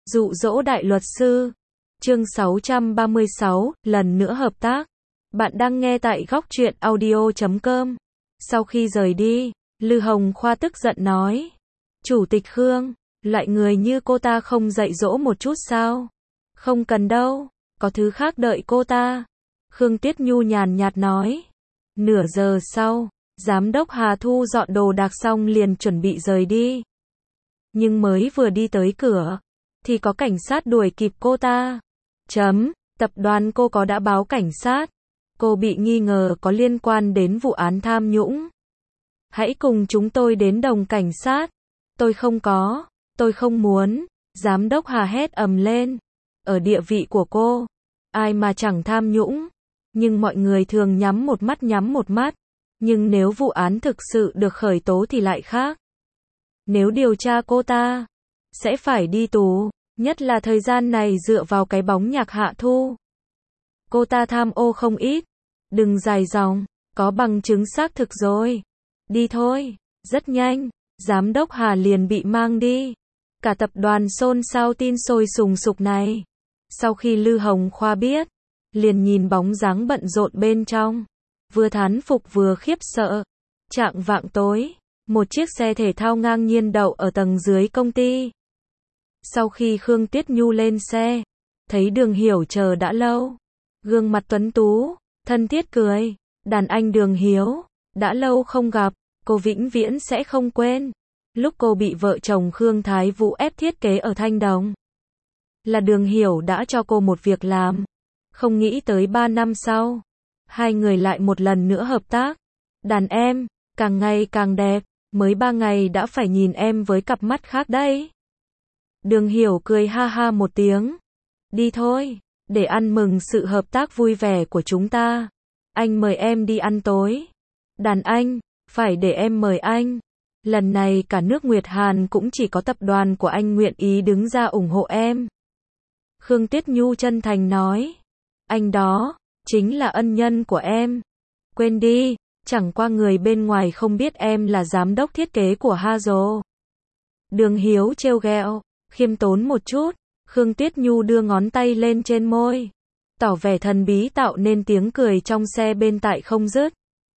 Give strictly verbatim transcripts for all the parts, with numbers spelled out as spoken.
Dụ dỗ đại luật sư. Chương sáu trăm ba mươi sáu, lần nữa hợp tác. Bạn đang nghe tại góc truyện audio chấm com. Sau khi rời đi, Lư Hồng Khoa tức giận nói. Chủ tịch Khương, loại người như cô ta không dạy dỗ một chút sao? Không cần đâu, có thứ khác đợi cô ta. Khương Tuyết Nhu nhàn nhạt nói. Nửa giờ sau, Giám đốc Hà thu dọn đồ đạc xong liền chuẩn bị rời đi. Nhưng mới vừa đi tới cửa, thì có cảnh sát đuổi kịp cô ta. Chấm, tập đoàn cô có đã báo cảnh sát. Cô bị nghi ngờ có liên quan đến vụ án tham nhũng. Hãy cùng chúng tôi đến đồn cảnh sát. Tôi không có, tôi không muốn. Giám đốc Hà hét ầm lên. Ở địa vị của cô, ai mà chẳng tham nhũng. Nhưng mọi người thường nhắm một mắt nhắm một mắt. Nhưng nếu vụ án thực sự được khởi tố thì lại khác. Nếu điều tra cô ta, sẽ phải đi tù. Nhất là thời gian này dựa vào cái bóng nhạc Hạ Thu. Cô ta tham ô không ít. Đừng dài dòng, có bằng chứng xác thực rồi. Đi thôi. Rất nhanh, Giám đốc Hà liền bị mang đi. Cả tập đoàn xôn xao tin sôi sùng sục này. Sau khi Lư Hồng Khoa biết, liền nhìn bóng dáng bận rộn bên trong. Vừa thán phục vừa khiếp sợ. Chạng vạng tối, một chiếc xe thể thao ngang nhiên đậu ở tầng dưới công ty. Sau khi Khương Tuyết Nhu lên xe, thấy Đường Hiểu chờ đã lâu. Gương mặt tuấn tú, thân thiết cười. Đàn anh Đường Hiếu, đã lâu không gặp, cô vĩnh viễn sẽ không quên. Lúc cô bị vợ chồng Khương Thái Vũ ép thiết kế ở Thanh Đồng, là Đường Hiểu đã cho cô một việc làm. Không nghĩ tới ba năm sau, hai người lại một lần nữa hợp tác. Đàn em, càng ngày càng đẹp, mới ba ngày đã phải nhìn em với cặp mắt khác đấy. Đường Hiểu cười ha ha một tiếng. Đi thôi, để ăn mừng sự hợp tác vui vẻ của chúng ta. Anh mời em đi ăn tối. Đàn anh, phải để em mời anh. Lần này cả nước Nguyệt Hàn cũng chỉ có tập đoàn của anh nguyện ý đứng ra ủng hộ em. Khương Tuyết Nhu chân thành nói. Anh đó, chính là ân nhân của em. Quên đi, chẳng qua người bên ngoài không biết em là giám đốc thiết kế của Hazel. Đường Hiếu trêu ghẹo. Khiêm tốn một chút, Khương Tuyết Nhu đưa ngón tay lên trên môi, tỏ vẻ thần bí tạo nên tiếng cười trong xe bên tại không dứt.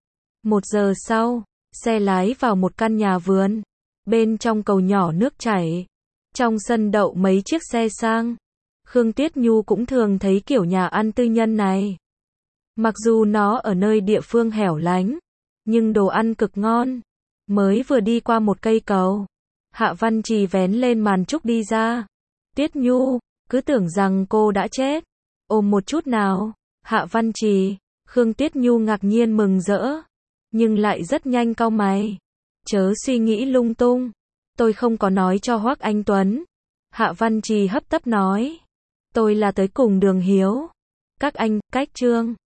Một giờ sau, xe lái vào một căn nhà vườn, bên trong cầu nhỏ nước chảy, trong sân đậu mấy chiếc xe sang. Khương Tuyết Nhu cũng thường thấy kiểu nhà ăn tư nhân này. Mặc dù nó ở nơi địa phương hẻo lánh, nhưng đồ ăn cực ngon. Mới vừa đi qua một cây cầu, Hạ Văn Trì vén lên màn trúc đi ra. Tuyết Nhu, cứ tưởng rằng cô đã chết. Ôm một chút nào. Hạ Văn Trì. Khương Tuyết Nhu ngạc nhiên mừng rỡ, nhưng lại rất nhanh cau mày. Chớ suy nghĩ lung tung. Tôi không có nói cho Hoắc Anh Tuấn. Hạ Văn Trì hấp tấp nói. Tôi là tới cùng Đường Hiếu. Các anh, cách Trương.